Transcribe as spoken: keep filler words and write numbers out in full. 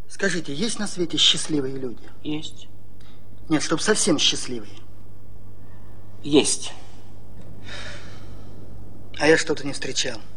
Скажите, есть на свете счастливые люди? Есть. Нет, чтобы совсем счастливые. Есть. А я что-то не встречал.